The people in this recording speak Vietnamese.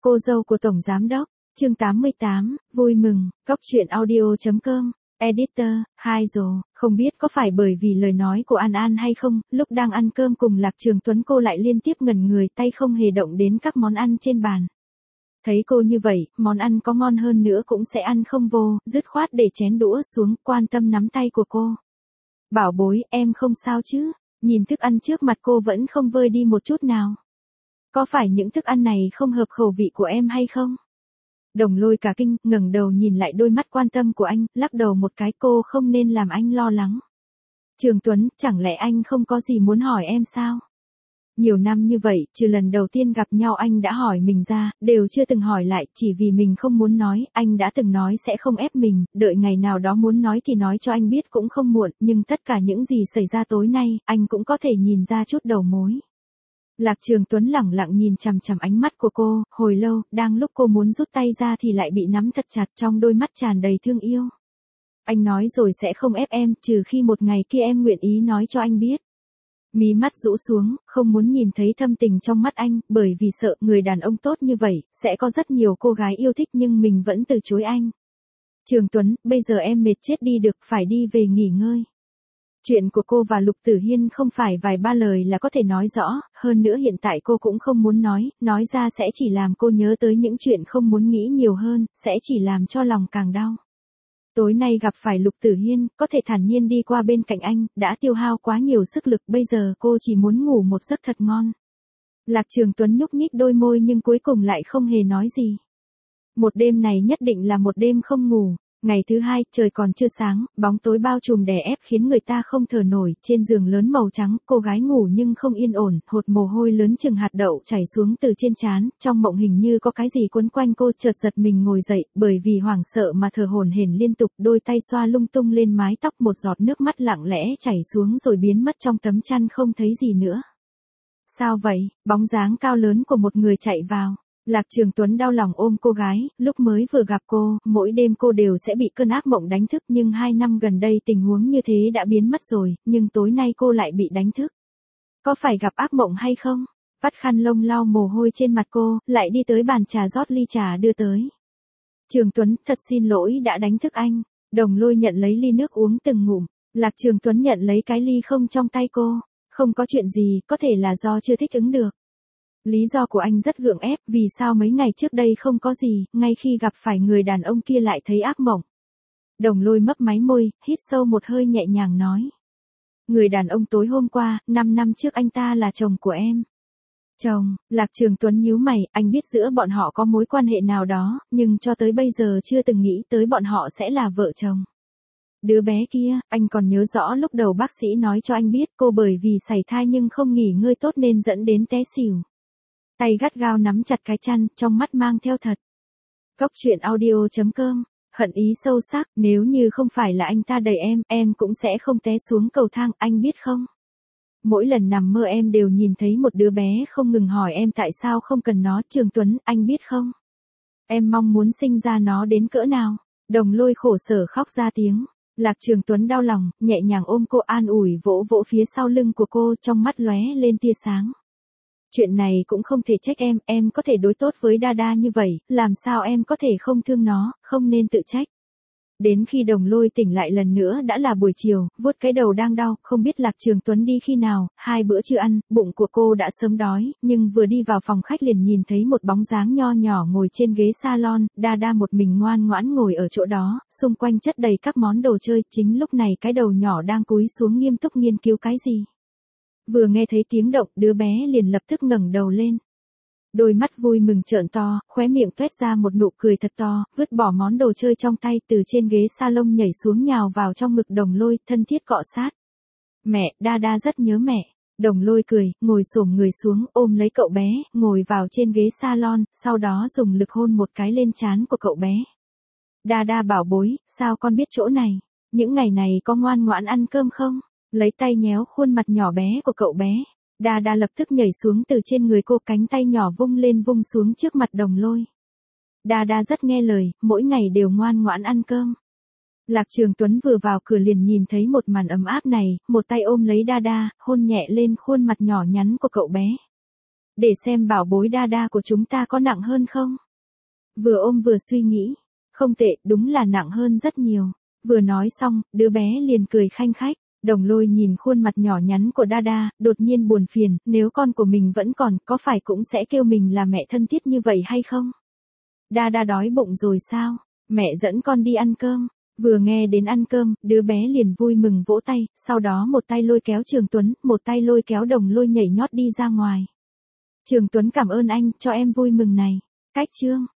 Cô dâu của Tổng Giám đốc, chương 88, vui mừng, Cóc truyện audio.com, editor, hai rồi, không biết có phải bởi vì lời nói của An An hay không, lúc đang ăn cơm cùng Lạc Trường Tuấn cô lại liên tiếp ngẩn người tay không hề động đến các món ăn trên bàn. Thấy cô như vậy, món ăn có ngon hơn nữa cũng sẽ ăn không vô, dứt khoát để chén đũa xuống, quan tâm nắm tay của cô. Bảo bối, em không sao chứ, nhìn thức ăn trước mặt cô vẫn không vơi đi một chút nào. Có phải những thức ăn này không hợp khẩu vị của em hay không? Đồng Lôi cả kinh, ngẩng đầu nhìn lại đôi mắt quan tâm của anh, lắc đầu một cái, cô không nên làm anh lo lắng. Trường Tuấn, chẳng lẽ anh không có gì muốn hỏi em sao? Nhiều năm như vậy, trừ lần đầu tiên gặp nhau anh đã hỏi mình ra, đều chưa từng hỏi lại, chỉ vì mình không muốn nói, anh đã từng nói sẽ không ép mình, đợi ngày nào đó muốn nói thì nói cho anh biết cũng không muộn, nhưng tất cả những gì xảy ra tối nay, anh cũng có thể nhìn ra chút đầu mối. Lạc Trường Tuấn lẳng lặng nhìn chằm chằm ánh mắt của cô, hồi lâu, đang lúc cô muốn rút tay ra thì lại bị nắm thật chặt, trong đôi mắt tràn đầy thương yêu. Anh nói rồi sẽ không ép em, trừ khi một ngày kia em nguyện ý nói cho anh biết. Mí mắt rũ xuống, không muốn nhìn thấy thâm tình trong mắt anh, bởi vì sợ người đàn ông tốt như vậy, sẽ có rất nhiều cô gái yêu thích nhưng mình vẫn từ chối anh. Trường Tuấn, bây giờ em mệt chết đi được, phải đi về nghỉ ngơi. Chuyện của cô và Lục Tử Hiên không phải vài ba lời là có thể nói rõ, hơn nữa hiện tại cô cũng không muốn nói ra sẽ chỉ làm cô nhớ tới những chuyện không muốn nghĩ nhiều hơn, sẽ chỉ làm cho lòng càng đau. Tối nay gặp phải Lục Tử Hiên, có thể thản nhiên đi qua bên cạnh anh, đã tiêu hao quá nhiều sức lực, bây giờ cô chỉ muốn ngủ một giấc thật ngon. Lạc Trường Tuấn nhúc nhích đôi môi nhưng cuối cùng lại không hề nói gì. Một đêm này nhất định là một đêm không ngủ. Ngày thứ hai, trời còn chưa sáng, bóng tối bao trùm đè ép khiến người ta không thở nổi, trên giường lớn màu trắng, cô gái ngủ nhưng không yên ổn, hột mồ hôi lớn chừng hạt đậu chảy xuống từ trên trán, trong mộng hình như có cái gì quấn quanh cô, chợt giật mình ngồi dậy, bởi vì hoảng sợ mà thở hổn hển liên tục, đôi tay xoa lung tung lên mái tóc, một giọt nước mắt lặng lẽ chảy xuống rồi biến mất trong tấm chăn không thấy gì nữa. Sao vậy? Bóng dáng cao lớn của một người chạy vào. Lạc Trường Tuấn đau lòng ôm cô gái, lúc mới vừa gặp cô, mỗi đêm cô đều sẽ bị cơn ác mộng đánh thức nhưng 2 năm gần đây tình huống như thế đã biến mất rồi, nhưng tối nay cô lại bị đánh thức. Có phải gặp ác mộng hay không? Vắt khăn lông lau mồ hôi trên mặt cô, lại đi tới bàn trà rót ly trà đưa tới. Trường Tuấn, thật xin lỗi đã đánh thức anh. Đồng Lôi nhận lấy ly nước uống từng ngụm. Lạc Trường Tuấn nhận lấy cái ly không trong tay cô. Không có chuyện gì, có thể là do chưa thích ứng được. Lý do của anh rất gượng ép, vì sao mấy ngày trước đây không có gì, ngay khi gặp phải người đàn ông kia lại thấy ác mộng. Đồng Lôi mấp máy môi, hít sâu một hơi nhẹ nhàng nói. Người đàn ông tối hôm qua, 5 năm trước anh ta là chồng của em. Chồng? Lạc Trường Tuấn nhíu mày, anh biết giữa bọn họ có mối quan hệ nào đó, nhưng cho tới bây giờ chưa từng nghĩ tới bọn họ sẽ là vợ chồng. Đứa bé kia, anh còn nhớ rõ lúc đầu bác sĩ nói cho anh biết cô bởi vì sảy thai nhưng không nghỉ ngơi tốt nên dẫn đến té xỉu. Tay gắt gao nắm chặt cái chăn, trong mắt mang theo thật. Cóc truyện audio.com, hận ý sâu sắc, nếu như không phải là anh ta đẩy em cũng sẽ không té xuống cầu thang, anh biết không? Mỗi lần nằm mơ em đều nhìn thấy một đứa bé không ngừng hỏi em tại sao không cần nó, Trường Tuấn, anh biết không? Em mong muốn sinh ra nó đến cỡ nào? Đồng Lôi khổ sở khóc ra tiếng. Lạc Trường Tuấn đau lòng, nhẹ nhàng ôm cô an ủi vỗ vỗ phía sau lưng của cô, trong mắt lóe lên tia sáng. Chuyện này cũng không thể trách em có thể đối tốt với Đa như vậy, làm sao em có thể không thương nó, không nên tự trách. Đến khi Đồng Lôi tỉnh lại lần nữa đã là buổi chiều, vuốt cái đầu đang đau, không biết Lạc Trường Tuấn đi khi nào, 2 bữa chưa ăn, bụng của cô đã sớm đói, nhưng vừa đi vào phòng khách liền nhìn thấy một bóng dáng nho nhỏ ngồi trên ghế salon, Đa một mình ngoan ngoãn ngồi ở chỗ đó, xung quanh chất đầy các món đồ chơi, chính lúc này cái đầu nhỏ đang cúi xuống nghiêm túc nghiên cứu cái gì. Vừa nghe thấy tiếng động, đứa bé liền lập tức ngẩng đầu lên. Đôi mắt vui mừng trợn to, khóe miệng toét ra một nụ cười thật to, vứt bỏ món đồ chơi trong tay, từ trên ghế salon nhảy xuống nhào vào trong ngực Đồng Lôi, thân thiết cọ sát. Mẹ, Đa rất nhớ mẹ. Đồng Lôi cười, ngồi xổm người xuống, ôm lấy cậu bé, ngồi vào trên ghế salon, sau đó dùng lực hôn một cái lên trán của cậu bé. Đa bảo bối, sao con biết chỗ này? Những ngày này có ngoan ngoãn ăn cơm không? Lấy tay nhéo khuôn mặt nhỏ bé của cậu bé. Đa lập tức nhảy xuống từ trên người cô, cánh tay nhỏ vung lên vung xuống trước mặt Đồng Lôi. Đa rất nghe lời, mỗi ngày đều ngoan ngoãn ăn cơm. Lạc Trường Tuấn vừa vào cửa liền nhìn thấy một màn ấm áp này, một tay ôm lấy Đa, hôn nhẹ lên khuôn mặt nhỏ nhắn của cậu bé. để xem bảo bối đa đa của chúng ta có nặng hơn không. Vừa ôm vừa suy nghĩ, không tệ, đúng là nặng hơn rất nhiều. Vừa nói xong, đứa bé liền cười khanh khách. Đồng Lôi nhìn khuôn mặt nhỏ nhắn của đa đa, đột nhiên buồn phiền, nếu con của mình vẫn còn, có phải cũng sẽ kêu mình là mẹ thân thiết như vậy hay không? Đa đa đói bụng rồi sao? Mẹ dẫn con đi ăn cơm. Vừa nghe đến ăn cơm, đứa bé liền vui mừng vỗ tay, sau đó một tay lôi kéo Trường Tuấn, một tay lôi kéo Đồng Lôi nhảy nhót đi ra ngoài. Trường Tuấn cảm ơn anh, cho em vui mừng này. Cách chương